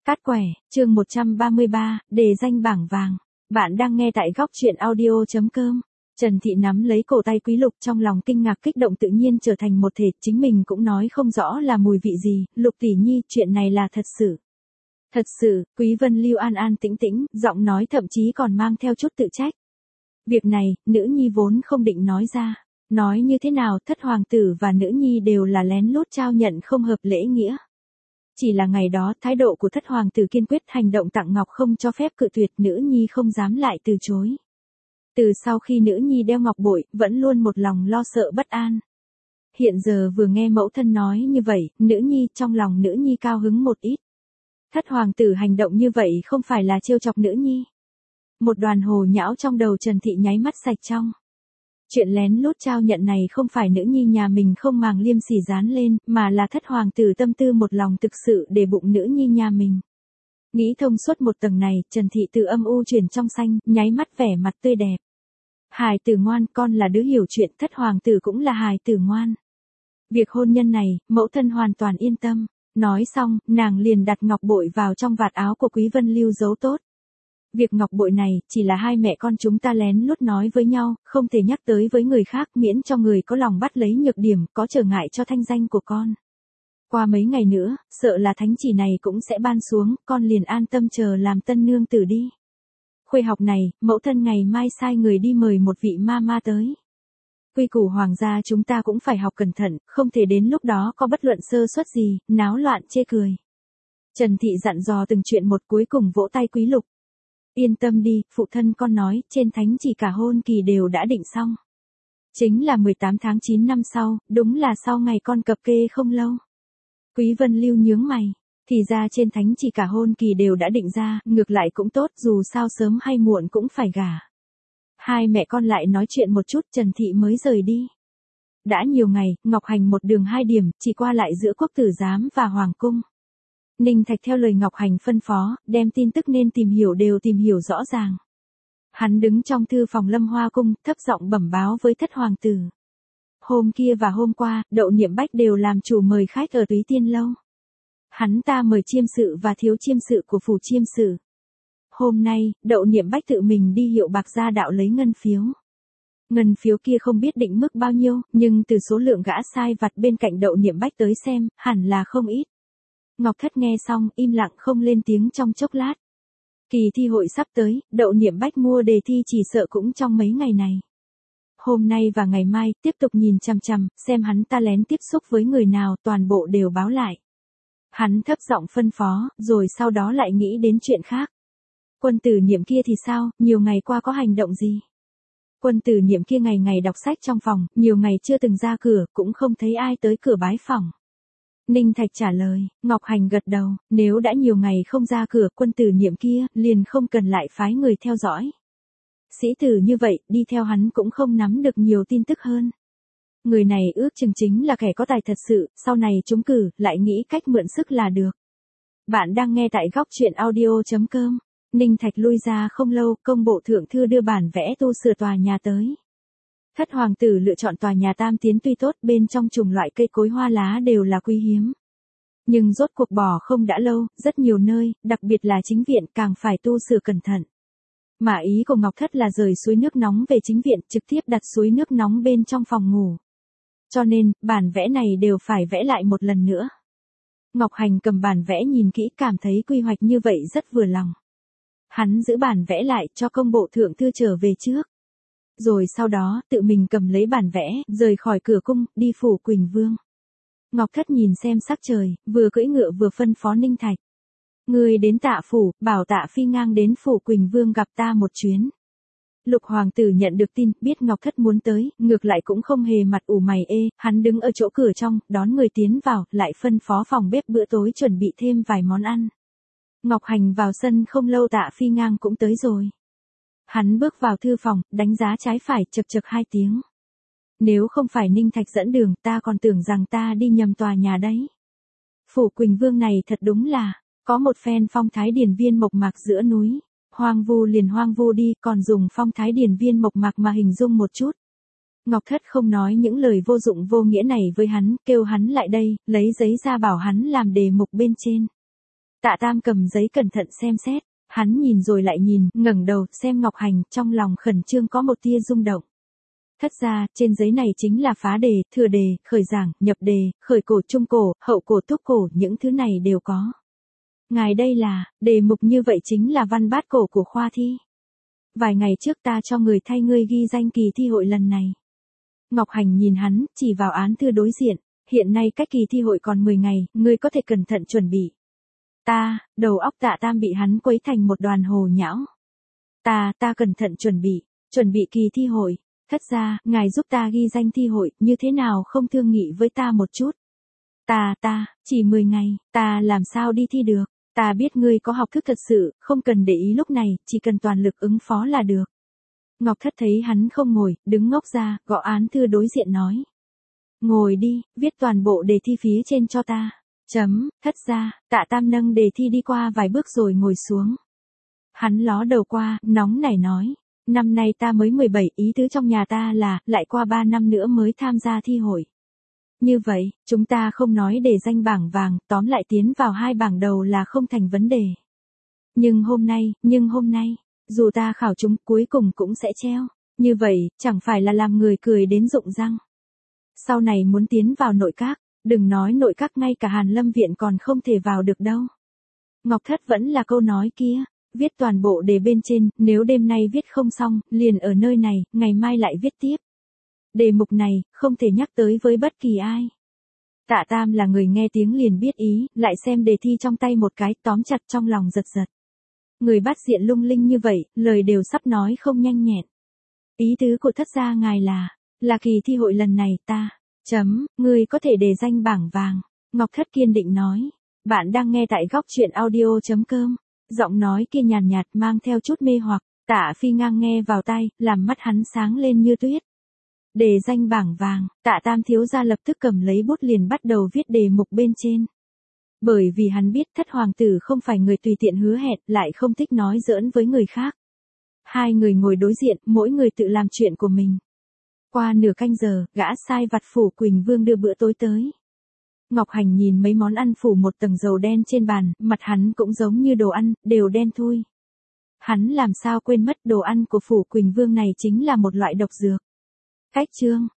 Cát quẻ, chương 133, đề danh bảng vàng. Bạn đang nghe tại góc truyện audio.com. Trần Thị nắm lấy cổ tay Quý Lục, trong lòng kinh ngạc kích động tự nhiên trở thành một thể, chính mình cũng nói không rõ là mùi vị gì. Lục tỷ nhi, chuyện này là thật sự. Thật sự, Quý Vân Lưu an an tĩnh tĩnh, giọng nói thậm chí còn mang theo chút tự trách. Việc này, nữ nhi vốn không định nói ra. Nói như thế nào, thất hoàng tử và nữ nhi đều là lén lút trao nhận không hợp lễ nghĩa. Chỉ là ngày đó, thái độ của thất hoàng tử kiên quyết, hành động tặng ngọc không cho phép cự tuyệt, nữ nhi không dám lại từ chối. Từ sau khi nữ nhi đeo ngọc bội, vẫn luôn một lòng lo sợ bất an. Hiện giờ vừa nghe mẫu thân nói như vậy, nữ nhi, trong lòng nữ nhi cao hứng một ít. Thất hoàng tử hành động như vậy không phải là trêu chọc nữ nhi. Một đoàn hồ nhão trong đầu Trần Thị nháy mắt sạch trong. Chuyện lén lút trao nhận này không phải nữ nhi nhà mình không màng liêm sỉ dán lên, mà là thất hoàng tử tâm tư một lòng thực sự để bụng nữ nhi nhà mình. Nghĩ thông suốt một tầng này, Trần Thị từ âm u chuyển trong xanh, nháy mắt vẻ mặt tươi đẹp. Hài tử ngoan, con là đứa hiểu chuyện, thất hoàng tử cũng là hài tử ngoan. Việc hôn nhân này, mẫu thân hoàn toàn yên tâm. Nói xong, nàng liền đặt ngọc bội vào trong vạt áo của Quý Vân Lưu giấu tốt. Việc ngọc bội này, chỉ là hai mẹ con chúng ta lén lút nói với nhau, không thể nhắc tới với người khác, miễn cho người có lòng bắt lấy nhược điểm, có trở ngại cho thanh danh của con. Qua mấy ngày nữa, sợ là thánh chỉ này cũng sẽ ban xuống, con liền an tâm chờ làm tân nương tử đi. Khuê học này, mẫu thân ngày mai sai người đi mời một vị ma ma tới. Quy củ hoàng gia chúng ta cũng phải học cẩn thận, không thể đến lúc đó có bất luận sơ suất gì, náo loạn chê cười. Trần Thị dặn dò từng chuyện một, cuối cùng vỗ tay Quý Lục. Yên tâm đi, phụ thân con nói, trên thánh chỉ cả hôn kỳ đều đã định xong. Chính là 18 tháng 9 năm sau, đúng là sau ngày con cập kê không lâu. Quý Vân Lưu nhướng mày, thì ra trên thánh chỉ cả hôn kỳ đều đã định ra, ngược lại cũng tốt, dù sao sớm hay muộn cũng phải gả. Hai mẹ con lại nói chuyện một chút, Trần Thị mới rời đi. Đã nhiều ngày, Ngọc Hành một đường hai điểm, chỉ qua lại giữa quốc tử giám và hoàng cung. Ninh Thạch theo lời Ngọc Hành phân phó, đem tin tức nên tìm hiểu đều tìm hiểu rõ ràng. Hắn đứng trong thư phòng Lâm Hoa cung, thấp giọng bẩm báo với thất hoàng tử. Hôm kia và hôm qua, Đậu Niệm Bách đều làm chủ mời khách ở Túy Tiên lâu. Hắn ta mời chiêm sự và thiếu chiêm sự của phủ chiêm sự. Hôm nay, Đậu Niệm Bách tự mình đi hiệu bạc gia đạo lấy ngân phiếu. Ngân phiếu kia không biết định mức bao nhiêu, nhưng từ số lượng gã sai vặt bên cạnh Đậu Niệm Bách tới xem, hẳn là không ít. Ngọc Thất nghe xong, im lặng không lên tiếng trong chốc lát. Kỳ thi hội sắp tới, Đậu Niệm Bách mua đề thi chỉ sợ cũng trong mấy ngày này. Hôm nay và ngày mai, tiếp tục nhìn chằm chằm, xem hắn ta lén tiếp xúc với người nào, toàn bộ đều báo lại. Hắn thấp giọng phân phó, rồi sau đó lại nghĩ đến chuyện khác. Quân tử Niệm kia thì sao, nhiều ngày qua có hành động gì? Quân tử Niệm kia ngày ngày đọc sách trong phòng, nhiều ngày chưa từng ra cửa, cũng không thấy ai tới cửa bái phỏng. Ninh Thạch trả lời, Ngọc Hành gật đầu, nếu đã nhiều ngày không ra cửa, quân tử Niệm kia, liền không cần lại phái người theo dõi. Sĩ tử như vậy, đi theo hắn cũng không nắm được nhiều tin tức hơn. Người này ước chừng chính là kẻ có tài thật sự, sau này trúng cử, lại nghĩ cách mượn sức là được. Bạn đang nghe tại góc truyện audio.com. Ninh Thạch lui ra không lâu, công bộ thượng thư đưa bản vẽ tu sửa tòa nhà tới. Thất hoàng tử lựa chọn tòa nhà tam tiến tuy tốt, bên trong chủng loại cây cối hoa lá đều là quý hiếm. Nhưng rốt cuộc bỏ không đã lâu, rất nhiều nơi, đặc biệt là chính viện càng phải tu sửa cẩn thận. Mà ý của Ngọc Thất là rời suối nước nóng về chính viện, trực tiếp đặt suối nước nóng bên trong phòng ngủ. Cho nên, bản vẽ này đều phải vẽ lại một lần nữa. Ngọc Hành cầm bản vẽ nhìn kỹ, cảm thấy quy hoạch như vậy rất vừa lòng. Hắn giữ bản vẽ lại cho công bộ thượng thư trở về trước. Rồi sau đó, tự mình cầm lấy bản vẽ, rời khỏi cửa cung, đi phủ Quỳnh Vương. Ngọc Thất nhìn xem sắc trời, vừa cưỡi ngựa vừa phân phó Ninh Thạch. Người đến Tạ phủ, bảo Tạ phi ngang đến phủ Quỳnh Vương gặp ta một chuyến. Lục hoàng tử nhận được tin, biết Ngọc Thất muốn tới, ngược lại cũng không hề mặt ủ mày ê, hắn đứng ở chỗ cửa trong, đón người tiến vào, lại phân phó phòng bếp bữa tối chuẩn bị thêm vài món ăn. Ngọc Hành vào sân không lâu, Tạ phi ngang cũng tới rồi. Hắn bước vào thư phòng, đánh giá trái phải, chật chật hai tiếng. Nếu không phải Ninh Thạch dẫn đường, ta còn tưởng rằng ta đi nhầm tòa nhà đấy. Phủ Quỳnh Vương này thật đúng là, có một phen phong thái điển viên mộc mạc giữa núi. Hoang vu liền hoang vu đi, còn dùng phong thái điển viên mộc mạc mà hình dung một chút. Ngọc Thất không nói những lời vô dụng vô nghĩa này với hắn, kêu hắn lại đây, lấy giấy ra bảo hắn làm đề mục bên trên. Tạ Tam cầm giấy cẩn thận xem xét, hắn nhìn rồi lại nhìn, ngẩng đầu, xem Ngọc Hành, trong lòng khẩn trương có một tia rung động. Thất ra, trên giấy này chính là phá đề, thừa đề, khởi giảng, nhập đề, khởi cổ, trung cổ, hậu cổ, túc cổ, những thứ này đều có. Ngài đây là, đề mục như vậy chính là văn bát cổ của khoa thi. Vài ngày trước ta cho người thay ngươi ghi danh kỳ thi hội lần này. Ngọc Hành nhìn hắn, chỉ vào án thư đối diện, hiện nay cách kỳ thi hội còn 10 ngày, ngươi có thể cẩn thận chuẩn bị. Đầu óc Tạ Tam bị hắn quấy thành một đoàn hồ nhão. Ta cẩn thận chuẩn bị kỳ thi hội. Thất ra, ngài giúp ta ghi danh thi hội, như thế nào không thương nghị với ta một chút. Chỉ 10 ngày, ta làm sao đi thi được, ta biết ngươi có học thức thật sự, không cần để ý lúc này, chỉ cần toàn lực ứng phó là được. Ngọc Thất thấy hắn không ngồi, đứng ngốc ra, gõ án thư đối diện nói. Ngồi đi, viết toàn bộ đề thi phía trên cho ta. Thất ra, Tạ Tam nâng đề thi đi qua vài bước rồi ngồi xuống. Hắn ló đầu qua, nóng nảy nói. Năm nay ta mới 17, ý tứ trong nhà ta là, lại qua 3 năm nữa mới tham gia thi hội. Như vậy, chúng ta không nói đề danh bảng vàng, tóm lại tiến vào 2 bảng đầu là không thành vấn đề. Nhưng hôm nay, dù ta khảo chúng cuối cùng cũng sẽ treo. Như vậy, chẳng phải là làm người cười đến rụng răng. Sau này muốn tiến vào nội các, đừng nói nội các, ngay cả Hàn Lâm viện còn không thể vào được đâu. Ngọc Thất vẫn là câu nói kia. Viết toàn bộ đề bên trên, nếu đêm nay viết không xong, liền ở nơi này, ngày mai lại viết tiếp. Đề mục này, không thể nhắc tới với bất kỳ ai. Tạ Tam là người nghe tiếng liền biết ý, lại xem đề thi trong tay một cái, tóm chặt trong lòng giật giật. Người bắt diện lung linh như vậy, lời đều sắp nói không nhanh nhẹn. Ý tứ của thất gia ngài là kỳ thi hội lần này ngươi có thể đề danh bảng vàng. Ngọc Thất kiên định nói. Bạn đang nghe tại góc truyện audio.com. Giọng nói kia nhàn nhạt mang theo chút mê hoặc, Tạ Phi ngang nghe vào tai, làm mắt hắn sáng lên như tuyết. Đề danh bảng vàng, Tạ Tam thiếu gia lập tức cầm lấy bút liền bắt đầu viết đề mục bên trên. Bởi vì hắn biết Thất hoàng tử không phải người tùy tiện hứa hẹn, lại không thích nói giỡn với người khác. Hai người ngồi đối diện, mỗi người tự làm chuyện của mình. Qua nửa canh giờ, gã sai vặt Phủ Quỳnh Vương đưa bữa tối tới. Ngọc Hành nhìn mấy món ăn phủ một tầng dầu đen trên bàn, mặt hắn cũng giống như đồ ăn, đều đen thui. Hắn làm sao quên mất đồ ăn của Phủ Quỳnh Vương này chính là một loại độc dược. Cách chương